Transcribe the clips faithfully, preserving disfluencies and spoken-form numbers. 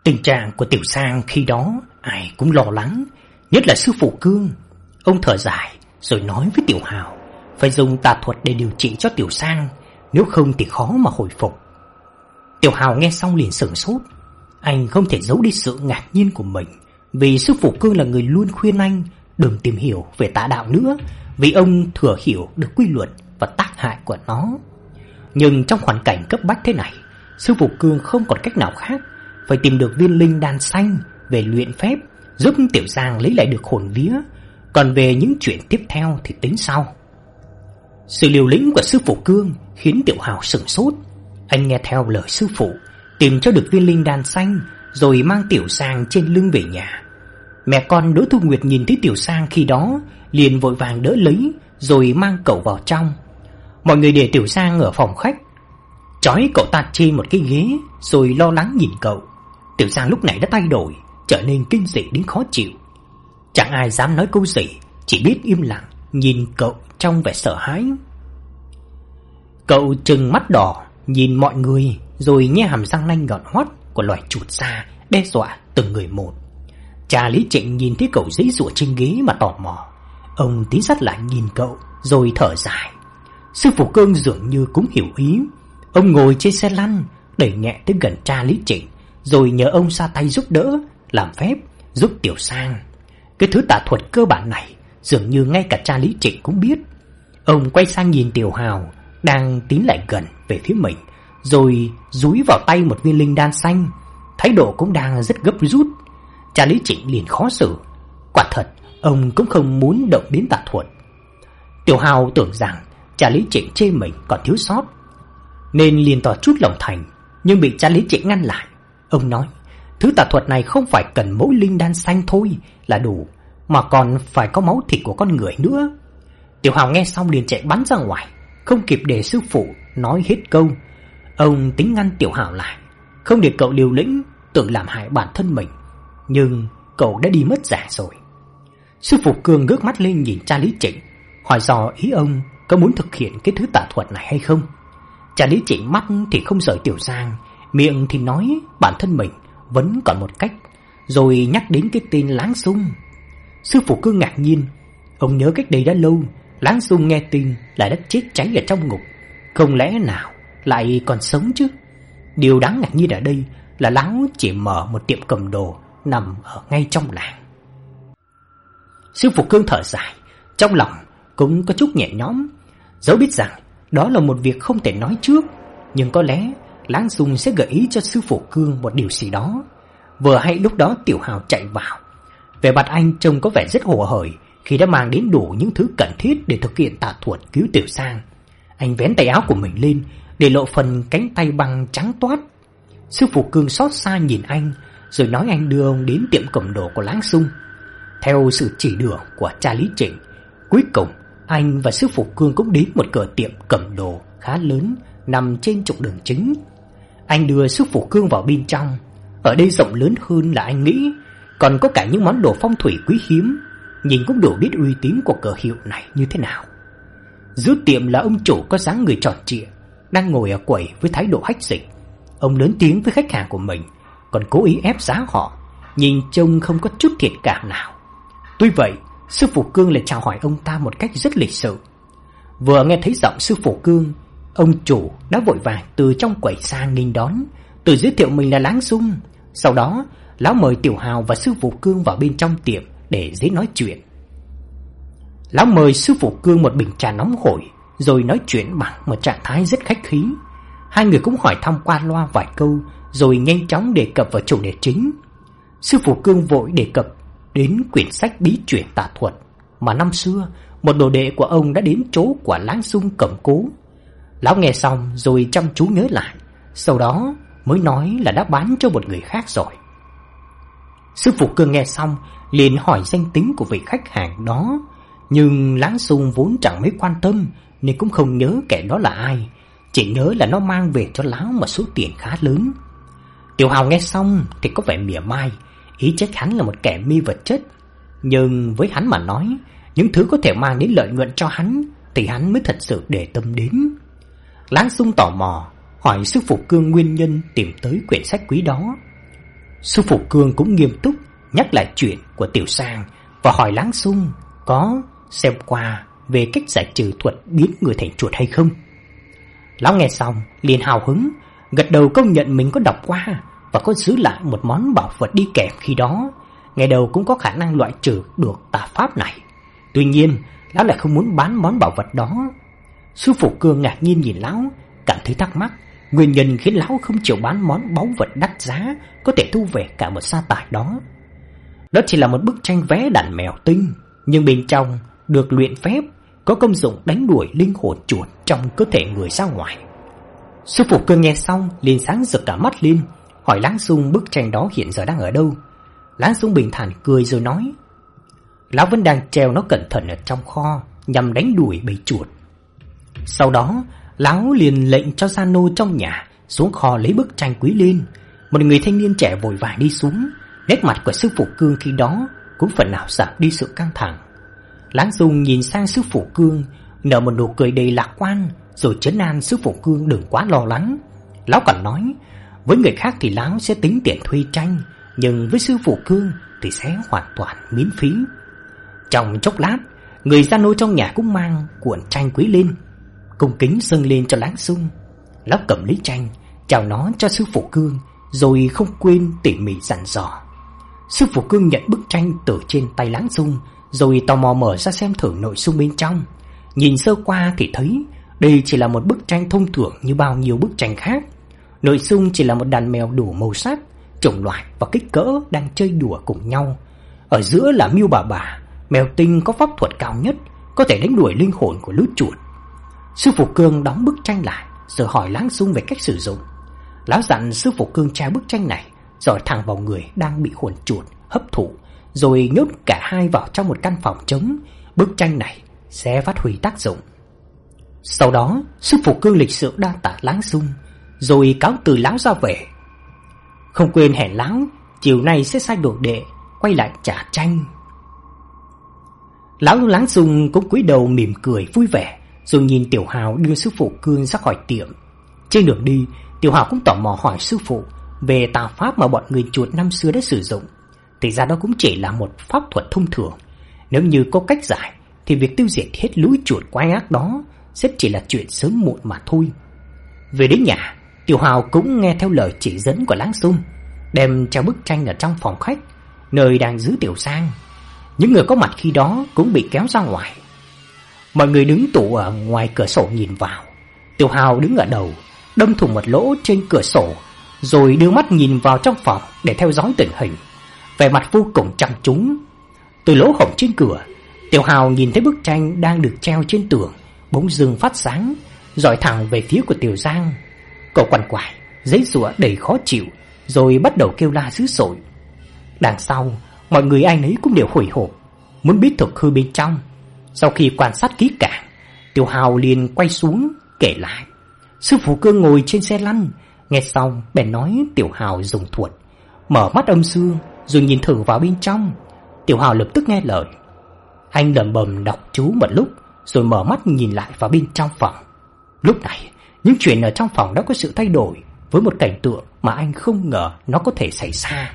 Tình trạng của Tiểu Sang khi đó ai cũng lo lắng, nhất là sư phụ Cương. Ông thở dài rồi nói với Tiểu Hào phải dùng tà thuật để điều trị cho Tiểu Sang, nếu không thì khó mà hồi phục. Tiểu Hào nghe xong liền sửng sốt. Anh không thể giấu đi sự ngạc nhiên của mình, vì sư phụ Cương là người luôn khuyên anh đừng tìm hiểu về tà đạo nữa, vì ông thừa hiểu được quy luật và tác hại của nó. Nhưng trong hoàn cảnh cấp bách thế này, sư phụ Cương không còn cách nào khác, phải tìm được viên linh đan xanh về luyện phép, giúp Tiểu Sang lấy lại được hồn vía. Còn về những chuyện tiếp theo thì tính sau. Sự liều lĩnh của sư phụ Cương khiến Tiểu Hào sửng sốt. Anh nghe theo lời sư phụ, tìm cho được viên linh đan xanh, rồi mang Tiểu Sang trên lưng về nhà. Mẹ con Đỗ Thu Nguyệt nhìn thấy Tiểu Sang khi đó, liền vội vàng đỡ lấy, rồi mang cậu vào trong. Mọi người để Tiểu Sang ở phòng khách, trói cậu ta trên một cái ghế, rồi lo lắng nhìn cậu. Tiểu Sang lúc này đã thay đổi, trở nên kinh dị đến khó chịu. Chẳng ai dám nói câu gì, chỉ biết im lặng nhìn cậu trong vẻ sợ hãi. Cậu trừng mắt đỏ nhìn mọi người, rồi nhe hàm răng nanh nhọn hoắt của loài chuột xa đe dọa từng người một. Cha Lý Trịnh nhìn thấy cậu giãy giụa trên ghế mà tò mò. Ông tiến sát lại nhìn cậu rồi thở dài. Sư phụ Cương dường như cũng hiểu ý. Ông ngồi trên xe lăn, đẩy nhẹ tới gần cha Lý Trịnh, rồi nhờ ông ra tay giúp đỡ, làm phép giúp Tiểu Sang. Cái thứ tà thuật cơ bản này dường như ngay cả cha Lý Trịnh cũng biết. Ông quay sang nhìn Tiểu Hào đang tiến lại gần về phía mình, rồi dúi vào tay một viên linh đan xanh. Thái độ cũng đang rất gấp rút. Cha Lý Trịnh liền khó xử. Quả thật ông cũng không muốn động đến tà thuật. Tiểu Hào tưởng rằng cha Lý Trịnh chê mình còn thiếu sót, nên liền tỏ chút lòng thành, nhưng bị cha Lý Trịnh ngăn lại. Ông nói thứ tà thuật này không phải cần mỗi linh đan xanh thôi là đủ, mà còn phải có máu thịt của con người nữa. Tiểu Hào nghe xong liền chạy bắn ra ngoài, không kịp để sư phụ nói hết câu. Ông tính ngăn Tiểu Hào lại, không để cậu liều lĩnh tưởng làm hại bản thân mình, nhưng cậu đã đi mất dạng rồi. Sư phụ Cương ngước mắt lên nhìn cha Lý Trịnh, hỏi dò ý ông có muốn thực hiện cái thứ tà thuật này hay không. Cha Lý Trịnh mắt thì không rời Tiểu Sang, miệng thì nói bản thân mình vẫn còn một cách, rồi nhắc đến cái tên Láng Xung. Sư phụ Cương ngạc nhiên. Ông nhớ cách đây đã lâu, Láng Xung nghe tin là đã chết cháy ở trong ngục, không lẽ nào lại còn sống chứ? Điều đáng ngạc nhiên ở đây là lão chỉ mở một tiệm cầm đồ nằm ở ngay trong làng. Sư phụ Cương thở dài, trong lòng cũng có chút nhẹ nhõm, dẫu biết rằng đó là một việc không thể nói trước, nhưng có lẽ Láng Xung sẽ gợi ý cho sư phụ Cương một điều gì đó. Vừa hay lúc đó Tiểu Hào chạy vào. Vẻ mặt anh trông có vẻ rất hồ hởi khi đã mang đến đủ những thứ cần thiết để thực hiện tà thuật cứu Tiểu Sang. Anh vén tay áo của mình lên để lộ phần cánh tay băng trắng toát. Sư phụ Cương xót xa nhìn anh, rồi nói anh đưa ông đến tiệm cầm đồ của Láng Xung. Theo sự chỉ đường của cha Lý Trịnh, cuối cùng anh và sư phụ Cương cũng đến một cửa tiệm cầm đồ khá lớn nằm trên trục đường chính. Anh đưa sư phụ Cương vào bên trong. Ở đây rộng lớn hơn là anh nghĩ, còn có cả những món đồ phong thủy quý hiếm, nhìn cũng đủ biết uy tín của cửa hiệu này như thế nào. Giữa tiệm là ông chủ có dáng người tròn trịa, đang ngồi ở quầy với thái độ hách dịch. Ông lớn tiếng với khách hàng của mình, còn cố ý ép giá họ, nhìn trông không có chút thiện cảm nào. Tuy vậy, sư phụ Cương lại chào hỏi ông ta một cách rất lịch sự. Vừa nghe thấy giọng sư phụ Cương, ông chủ đã vội vàng từ trong quầy sang nghênh đón, tự giới thiệu mình là Láng Xung. Sau đó, lão mời Tiểu Hào và sư phụ Cương vào bên trong tiệm để dễ nói chuyện. Lão mời sư phụ Cương một bình trà nóng hổi, rồi nói chuyện bằng một trạng thái rất khách khí. Hai người cũng hỏi thăm qua loa vài câu, rồi nhanh chóng đề cập vào chủ đề chính. Sư phụ Cương vội đề cập đến quyển sách bí truyền tà thuật mà năm xưa một đồ đệ của ông đã đến chỗ của Láng Xung cầm cố. Lão nghe xong rồi chăm chú nhớ lại, sau đó mới nói là đã bán cho một người khác rồi. Sư phụ Cương nghe xong liền hỏi danh tính của vị khách hàng đó, nhưng Láng Xung vốn chẳng mấy quan tâm nên cũng không nhớ kẻ đó là ai, chỉ nhớ là nó mang về cho lão một số tiền khá lớn. Tiểu Hào nghe xong thì có vẻ mỉa mai, ý trách hắn là một kẻ mê vật chất. Nhưng với hắn mà nói, những thứ có thể mang đến lợi nhuận cho hắn thì hắn mới thật sự để tâm đến. Láng Xung tò mò hỏi sư phụ Cương nguyên nhân tìm tới quyển sách quý đó. Sư phụ Cương cũng nghiêm túc nhắc lại chuyện của Tiểu Sang và hỏi Láng Xung có xem qua về cách giải trừ thuật biến người thành chuột hay không. Lão nghe xong liền hào hứng, gật đầu công nhận mình có đọc qua và có giữ lại một món bảo vật đi kèm khi đó, ngày đầu cũng có khả năng loại trừ được tà pháp này. Tuy nhiên, lão lại không muốn bán món bảo vật đó. Sư phụ Cương ngạc nhiên nhìn lão, cảm thấy thắc mắc nguyên nhân khiến lão không chịu bán món báu vật đắt giá có thể thu về cả một sa tải đó. Đó chỉ là một bức tranh vẽ đàn mèo tinh, nhưng bên trong được luyện phép, có công dụng đánh đuổi linh hồn chuột trong cơ thể người ra ngoài. Sư phụ Cương nghe xong liền sáng rực cả mắt lên, hỏi Láng Xung bức tranh đó hiện giờ đang ở đâu. Láng Xung bình thản cười rồi nói: lão vẫn đang treo nó cẩn thận ở trong kho nhằm đánh đuổi bầy chuột. Sau đó lão liền lệnh cho gia nô trong nhà xuống kho lấy bức tranh quý lên. Một người thanh niên trẻ vội vàng đi xuống, nét mặt của sư phụ Cương khi đó cũng phần nào giảm đi sự căng thẳng. Láng Xung nhìn sang sư phụ Cương, nở một nụ cười đầy lạc quan, rồi trấn an sư phụ Cương đừng quá lo lắng. Lão còn nói, với người khác thì lão sẽ tính tiền thuê tranh, nhưng với sư phụ Cương thì sẽ hoàn toàn miễn phí. Trong chốc lát, người gia nô trong nhà cũng mang cuộn tranh quý lên, cung kính dâng lên cho Láng Xung. Lão cầm lấy tranh, chào nó cho sư phụ Cương, rồi không quên tỉ mỉ dặn dò. Sư phụ Cương nhận bức tranh từ trên tay Láng Xung, rồi tò mò mở ra xem thử nội dung bên trong. Nhìn sơ qua thì thấy đây chỉ là một bức tranh thông thường như bao nhiêu bức tranh khác. Nội dung chỉ là một đàn mèo đủ màu sắc, chủng loại và kích cỡ đang chơi đùa cùng nhau. Ở giữa là Miêu Bà Bà, mèo tinh có pháp thuật cao nhất, có thể đánh đuổi linh hồn của lũ chuột. Sư phụ Cương đóng bức tranh lại, rồi hỏi Láng Xung về cách sử dụng. Lão dặn sư phụ Cương treo bức tranh này rồi thẳng vào người đang bị hồn chuột hấp thụ, rồi nhốt cả hai vào trong một căn phòng trống. Bức tranh này sẽ phát huy tác dụng. Sau đó sư phụ Cương lịch sự đa tạ Láng Xung, rồi cáo từ lão ra về. Không quên hẹn lão chiều nay sẽ sai đồ đệ quay lại trả tranh. Lão Láng Xung cũng cúi đầu mỉm cười vui vẻ, rồi nhìn Tiểu Hào đưa sư phụ Cương ra khỏi tiệm. Trên đường đi, Tiểu Hào cũng tò mò hỏi sư phụ về tà pháp mà bọn người chuột năm xưa đã sử dụng. Thì ra đó cũng chỉ là một pháp thuật thông thường. Nếu như có cách giải thì việc tiêu diệt hết lũ chuột quái ác đó sẽ chỉ là chuyện sớm muộn mà thôi. Về đến nhà, Tiểu Hào cũng nghe theo lời chỉ dẫn của Láng Xung, đem treo bức tranh ở trong phòng khách, nơi đang giữ Tiểu Sang. Những người có mặt khi đó cũng bị kéo ra ngoài. Mọi người đứng tụ ở ngoài cửa sổ nhìn vào. Tiểu Hào đứng ở đầu, đâm thủng một lỗ trên cửa sổ, rồi đưa mắt nhìn vào trong phòng để theo dõi tình hình, vẻ mặt vô cùng chăm chú. Từ lỗ hổng trên cửa, Tiểu Hào nhìn thấy bức tranh đang được treo trên tường bỗng dưng phát sáng, dọi thẳng về phía của Tiểu Giang. Cậu quằn quại, giãy giụa đầy khó chịu, rồi bắt đầu kêu la dữ dội. Đằng sau, mọi người ai nấy cũng đều hồi hộp, muốn biết thực hư bên trong. Sau khi quan sát kỹ càng, Tiểu Hào liền quay xuống kể lại. Sư phụ Cương ngồi trên xe lăn, nghe xong bèn nói Tiểu Hào dùng thuật mở mắt âm dương, rồi nhìn thử vào bên trong. Tiểu Hào lập tức nghe lời. Anh lẩm bẩm đọc chú một lúc, rồi mở mắt nhìn lại vào bên trong phòng. Lúc này, những chuyện ở trong phòng đã có sự thay đổi, với một cảnh tượng mà anh không ngờ nó có thể xảy ra.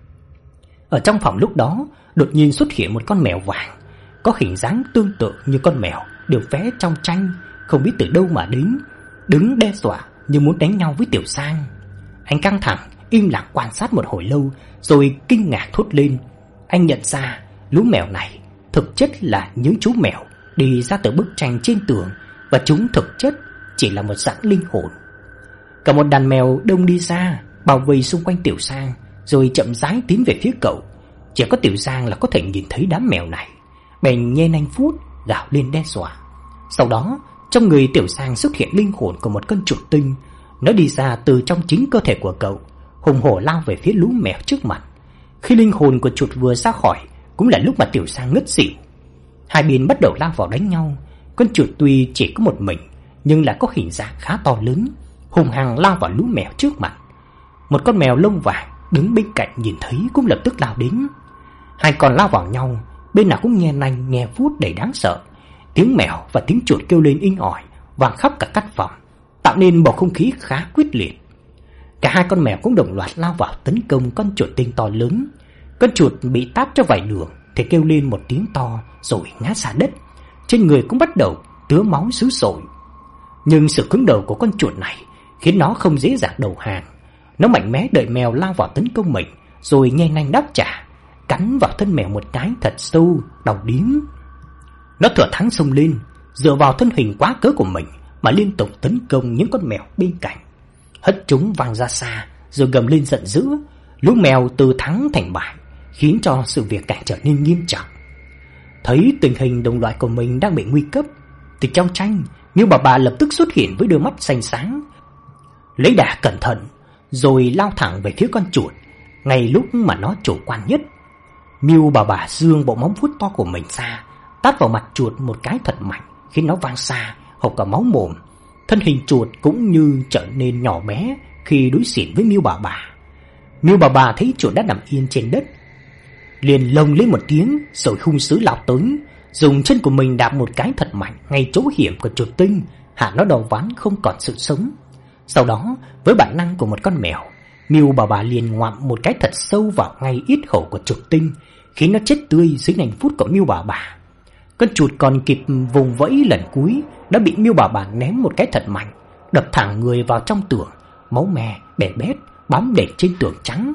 Ở trong phòng lúc đó, đột nhiên xuất hiện một con mèo vàng, có hình dáng tương tự như con mèo được vẽ trong tranh, không biết từ đâu mà đến, đứng đe dọa như muốn đánh nhau với Tiểu Sang. Anh căng thẳng, im lặng quan sát một hồi lâu, rồi kinh ngạc thốt lên. Anh nhận ra lũ mèo này thực chất là những chú mèo đi ra từ bức tranh trên tường, và chúng thực chất chỉ là một dạng linh hồn. Cả một đàn mèo đông đi ra, bao vây xung quanh Tiểu Sang, rồi chậm rãi tiến về phía cậu. Chỉ có Tiểu Sang là có thể nhìn thấy đám mèo này, bèn nhe nanh phút gào lên đe dọa. Sau đó, trong người Tiểu Sang xuất hiện linh hồn của một con chuột tinh. Nó đi ra từ trong chính cơ thể của cậu, hùng hổ lao về phía lũ mèo trước mặt. Khi linh hồn của chuột vừa ra khỏi, cũng là lúc mà Tiểu Sang ngất xỉu. Hai bên bắt đầu lao vào đánh nhau. Con chuột tuy chỉ có một mình, nhưng lại có hình dạng khá to lớn, hùng hăng lao vào lũ mèo trước mặt. Một con mèo lông vàng đứng bên cạnh nhìn thấy cũng lập tức lao đến. Hai con lao vào nhau, bên nào cũng nghe nanh nghe vuốt đầy đáng sợ. Tiếng mèo và tiếng chuột kêu lên inh ỏi vang khắp cả căn phòng, tạo nên bầu không khí khá quyết liệt. Cả hai con mèo cũng đồng loạt lao vào tấn công con chuột tinh to lớn. Con chuột bị tát cho vài đường thì kêu lên một tiếng to rồi ngã ra đất. Trên người cũng bắt đầu tứa máu sứ sội. Nhưng sự cứng đầu của con chuột này khiến nó không dễ dàng đầu hàng. Nó mạnh mẽ đợi mèo lao vào tấn công mình, rồi nhe nanh đáp trả, cắn vào thân mèo một cái thật sâu, đau điếng. Nó thừa thắng xông lên, dựa vào thân hình quá cỡ của mình mà liên tục tấn công những con mèo bên cạnh, hất chúng văng ra xa, rồi gầm lên giận dữ. Lũ mèo từ thắng thành bại, khiến cho sự việc càng trở nên nghiêm trọng. Thấy tình hình đồng loại của mình đang bị nguy cấp, thì trong tranh, Miêu Bà Bà lập tức xuất hiện với đôi mắt xanh sáng, lấy đà cẩn thận, rồi lao thẳng về phía con chuột, ngay lúc mà nó chủ quan nhất. Miêu Bà Bà giương bộ móng vuốt to của mình ra, tát vào mặt chuột một cái thật mạnh, khiến nó văng xa, hộc cả máu mồm. Thân hình chuột cũng như trở nên nhỏ bé khi đối diện với Miêu Bà Bà. Miêu Bà Bà thấy chuột đã nằm yên trên đất, liền lồng lên một tiếng rồi hung dữ lao tới, dùng chân của mình đạp một cái thật mạnh ngay chỗ hiểm của chuột tinh, hạ nó đầu ván không còn sự sống. Sau đó, với bản năng của một con mèo, Miêu Bà Bà liền ngoạm một cái thật sâu vào ngay yết hầu của chuột tinh, khiến nó chết tươi dưới nành vuốt của Miêu Bà Bà. Con chuột còn kịp vùng vẫy lần cuối đã bị Miêu Bà Bà ném một cái thật mạnh, đập thẳng người vào trong tường, máu me bè bét bám đầy trên tường trắng,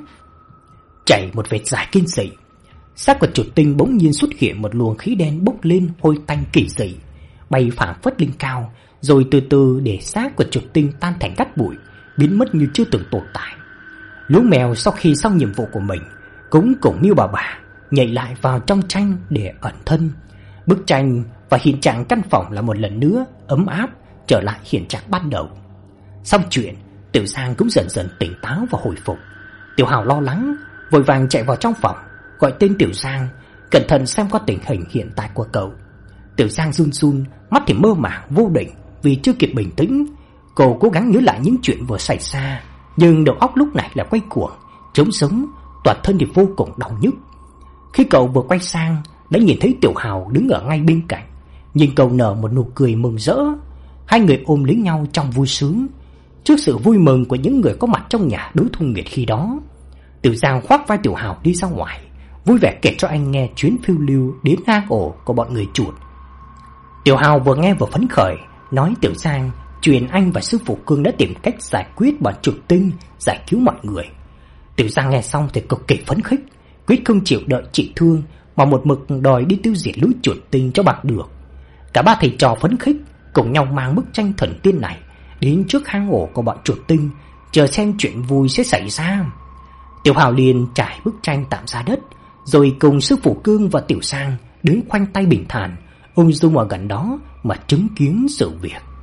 chảy một vệt dài kinh dị. Xác của chuột tinh bỗng nhiên xuất hiện một luồng khí đen bốc lên hôi tanh kỳ dị, bay phảng phất lên cao, rồi từ từ để xác của chuột tinh tan thành cát bụi, biến mất như chưa từng tồn tại. Lũ mèo sau khi xong nhiệm vụ của mình cũng cùng Miêu Bà Bà nhảy lại vào trong tranh để ẩn thân. Bức tranh và hiện trạng căn phòng là một lần nữa ấm áp trở lại hiện trạng ban đầu. Xong chuyện, Tiểu Giang cũng dần dần tỉnh táo và hồi phục. Tiểu Hào lo lắng, vội vàng chạy vào trong phòng, gọi tên Tiểu Giang, cẩn thận xem qua tình hình hiện tại của cậu. Tiểu Giang run run, mắt thì mơ màng vô định vì chưa kịp bình tĩnh. Cô cố gắng nhớ lại những chuyện vừa xảy ra, nhưng đầu óc lúc này là quay cuồng, trống sống, toàn thân thì vô cùng đau nhức. Khi cậu vừa quay sang, đã nhìn thấy Tiểu Hào đứng ở ngay bên cạnh, nhìn cậu nở một nụ cười mừng rỡ. Hai người ôm lấy nhau trong vui sướng, trước sự vui mừng của những người có mặt trong nhà Đối Thu Nguyệt khi đó. Tiểu Giang khoác vai Tiểu Hào đi ra ngoài, vui vẻ kể cho anh nghe chuyến phiêu lưu đến hang ổ của bọn người chuột. Tiểu Hào vừa nghe vừa phấn khởi, nói Tiểu Giang truyền anh và sư phụ Cương đã tìm cách giải quyết bọn chuột tinh, giải cứu mọi người. Tiểu Giang nghe xong thì cực kỳ phấn khích, quyết không chịu đợi chị thương mà một mực đòi đi tiêu diệt lũ chuột tinh cho bằng được. Cả ba thầy trò phấn khích cùng nhau mang bức tranh thần tiên này đến trước hang ổ của bọn chuột tinh, chờ xem chuyện vui sẽ xảy ra. Tiểu Hào liền trải bức tranh tạm ra đất, rồi cùng sư phụ Cương và Tiểu Giang đứng khoanh tay bình thản, ung dung ở gần đó mà chứng kiến sự việc.